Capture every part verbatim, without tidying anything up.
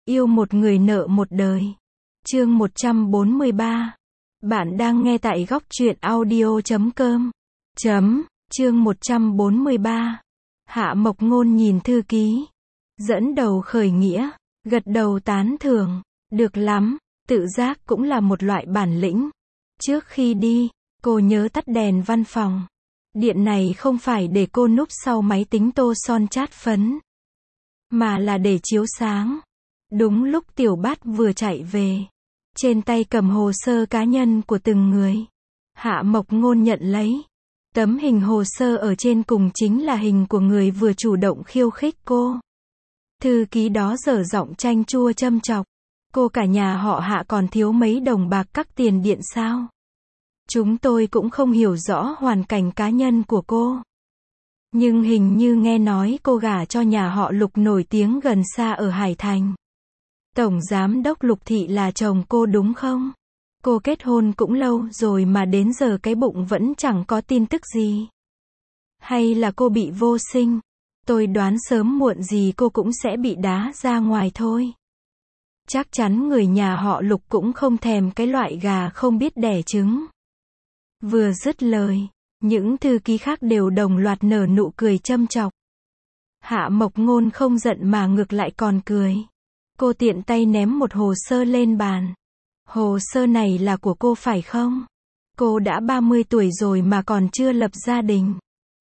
Yêu một người nợ một đời. Chương một trăm bốn mươi ba. Bạn đang nghe tại góc truyện audio chấm com. Chấm, chương một trăm bốn mươi ba. Hạ Mộc Ngôn nhìn thư ký. Dẫn đầu khởi nghĩa, gật đầu tán thưởng. Được lắm, tự giác cũng là một loại bản lĩnh. Trước khi đi, cô nhớ tắt đèn văn phòng. Điện này không phải để cô núp sau máy tính tô son chát phấn, mà là để chiếu sáng. Đúng lúc Tiểu Bát vừa chạy về, trên tay cầm hồ sơ cá nhân của từng người. Hạ Mộc Ngôn nhận lấy. Tấm hình hồ sơ ở trên cùng chính là hình của người vừa chủ động khiêu khích cô. Thư ký đó dở giọng chanh chua châm chọc. Cô cả nhà họ Hạ còn thiếu mấy đồng bạc cắt tiền điện sao? Chúng tôi cũng không hiểu rõ hoàn cảnh cá nhân của cô. Nhưng hình như nghe nói cô gả cho nhà họ Lục nổi tiếng gần xa ở Hải Thành. Tổng giám đốc Lục Thị là chồng cô đúng không? Cô kết hôn cũng lâu rồi mà đến giờ cái bụng vẫn chẳng có tin tức gì. Hay là cô bị vô sinh? Tôi đoán sớm muộn gì cô cũng sẽ bị đá ra ngoài thôi. Chắc chắn người nhà họ Lục cũng không thèm cái loại gà không biết đẻ trứng. Vừa dứt lời, những thư ký khác đều đồng loạt nở nụ cười châm chọc. Hạ Mộc Ngôn không giận mà ngược lại còn cười. Cô tiện tay ném một hồ sơ lên bàn. Hồ sơ này là của cô phải không? Cô đã ba mươi tuổi rồi mà còn chưa lập gia đình.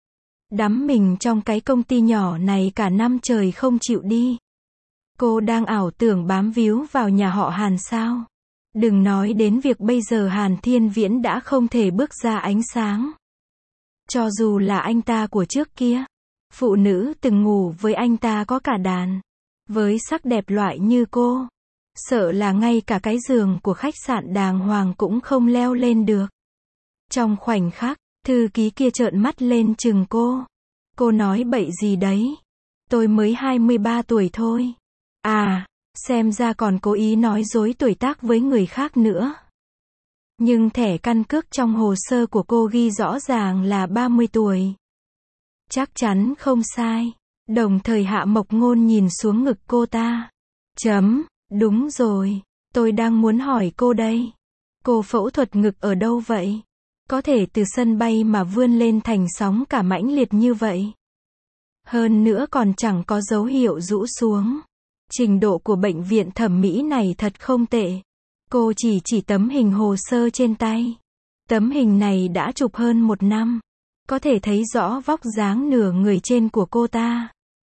Đắm mình trong cái công ty nhỏ này cả năm trời không chịu đi. Cô đang ảo tưởng bám víu vào nhà họ Hàn sao? Đừng nói đến việc bây giờ Hàn Thiên Viễn đã không thể bước ra ánh sáng. Cho dù là anh ta của trước kia, phụ nữ từng ngủ với anh ta có cả đàn. Với sắc đẹp loại như cô, sợ là ngay cả cái giường của khách sạn đàng hoàng cũng không leo lên được. Trong khoảnh khắc, thư ký kia trợn mắt lên chừng cô. Cô nói bậy gì đấy? Tôi mới hai mươi ba tuổi thôi. À, xem ra còn cố ý nói dối tuổi tác với người khác nữa. Nhưng thẻ căn cước trong hồ sơ của cô ghi rõ ràng là ba mươi tuổi. Chắc chắn không sai. Đồng thời Hạ Mộc Ngôn nhìn xuống ngực cô ta. Chấm, đúng rồi, tôi đang muốn hỏi cô đây. Cô phẫu thuật ngực ở đâu vậy? Có thể từ sân bay mà vươn lên thành sóng cả mãnh liệt như vậy. Hơn nữa còn chẳng có dấu hiệu rũ xuống. Trình độ của bệnh viện thẩm mỹ này thật không tệ. Cô chỉ chỉ tấm hình hồ sơ trên tay. Tấm hình này đã chụp hơn một năm. Có thể thấy rõ vóc dáng nửa người trên của cô ta.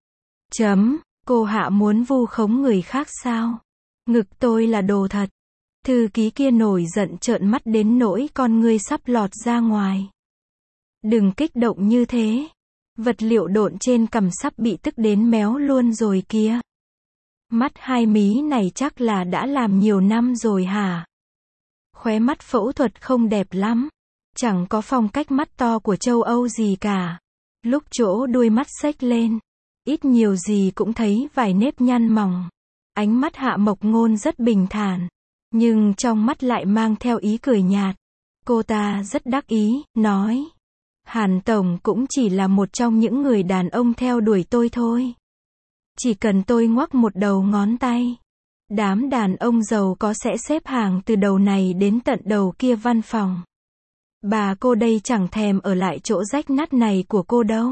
Chấm, cô Hạ muốn vu khống người khác sao? Ngực tôi là đồ thật. Thư ký kia nổi giận trợn mắt đến nỗi con ngươi sắp lọt ra ngoài. Đừng kích động như thế. Vật liệu độn trên cằm sắp bị tức đến méo luôn rồi kìa. Mắt hai mí này chắc là đã làm nhiều năm rồi hả? Khóe mắt phẫu thuật không đẹp lắm. Chẳng có phong cách mắt to của châu Âu gì cả. Lúc chỗ đuôi mắt xếch lên, ít nhiều gì cũng thấy vài nếp nhăn mỏng. Ánh mắt Hạ Mộc Ngôn rất bình thản, nhưng trong mắt lại mang theo ý cười nhạt. Cô ta rất đắc ý, nói. Hàn Tổng cũng chỉ là một trong những người đàn ông theo đuổi tôi thôi. Chỉ cần tôi ngoắc một đầu ngón tay, đám đàn ông giàu có sẽ xếp hàng từ đầu này đến tận đầu kia văn phòng. Bà cô đây chẳng thèm ở lại chỗ rách nát này của cô đâu.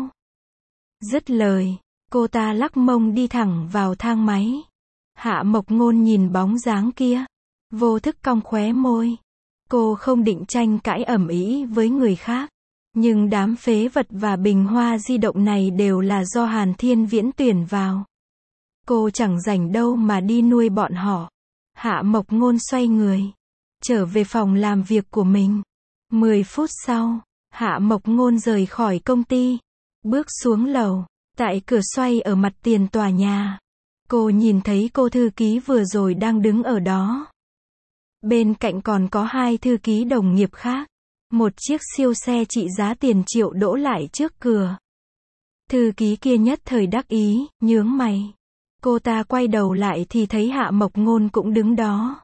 Dứt lời, cô ta lắc mông đi thẳng vào thang máy. Hạ Mộc Ngôn nhìn bóng dáng kia, vô thức cong khóe môi. Cô không định tranh cãi ầm ĩ với người khác, nhưng đám phế vật và bình hoa di động này đều là do Hàn Thiên Viễn tuyển vào. Cô chẳng rảnh đâu mà đi nuôi bọn họ. Hạ Mộc Ngôn xoay người, trở về phòng làm việc của mình. Mười phút sau, Hạ Mộc Ngôn rời khỏi công ty, bước xuống lầu, tại cửa xoay ở mặt tiền tòa nhà. Cô nhìn thấy cô thư ký vừa rồi đang đứng ở đó. Bên cạnh còn có hai thư ký đồng nghiệp khác. Một chiếc siêu xe trị giá tiền triệu đỗ lại trước cửa. Thư ký kia nhất thời đắc ý, nhướng mày. Cô ta quay đầu lại thì thấy Hạ Mộc Ngôn cũng đứng đó.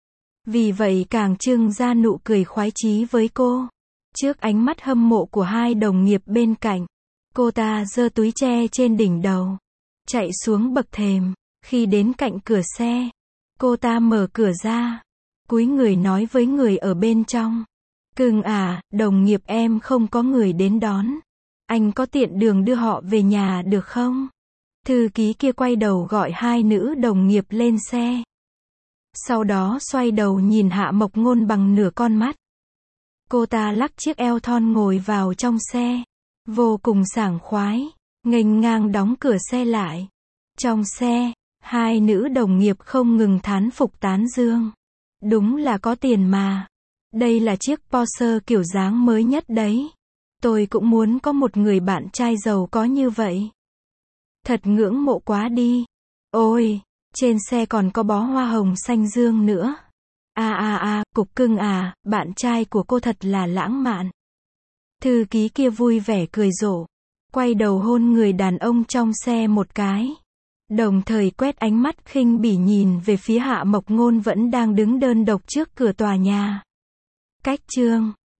Vì vậy càng trưng ra nụ cười khoái chí với cô. Trước ánh mắt hâm mộ của hai đồng nghiệp bên cạnh, cô ta giơ túi tre trên đỉnh đầu, chạy xuống bậc thềm, Khi đến cạnh cửa xe, cô ta mở cửa ra, cúi người nói với người ở bên trong. Cưng à, đồng nghiệp em không có người đến đón. Anh có tiện đường đưa họ về nhà được không? Thư ký kia quay đầu gọi hai nữ đồng nghiệp lên xe. Sau đó xoay đầu nhìn Hạ Mộc Ngôn bằng nửa con mắt. Cô ta lắc chiếc eo thon ngồi vào trong xe. Vô cùng sảng khoái. Nghênh ngang đóng cửa xe lại. Trong xe, hai nữ đồng nghiệp không ngừng thán phục tán dương. Đúng là có tiền mà. Đây là chiếc Porsche kiểu dáng mới nhất đấy. Tôi cũng muốn có một người bạn trai giàu có như vậy. Thật ngưỡng mộ quá đi. Ôi, trên xe còn có bó hoa hồng xanh dương nữa. À à à, cục cưng à, bạn trai của cô thật là lãng mạn. Thư ký kia vui vẻ cười rộ, quay đầu hôn người đàn ông trong xe một cái. Đồng thời quét ánh mắt khinh bỉ nhìn về phía Hạ Mộc Ngôn vẫn đang đứng đơn độc trước cửa tòa nhà. Cách chương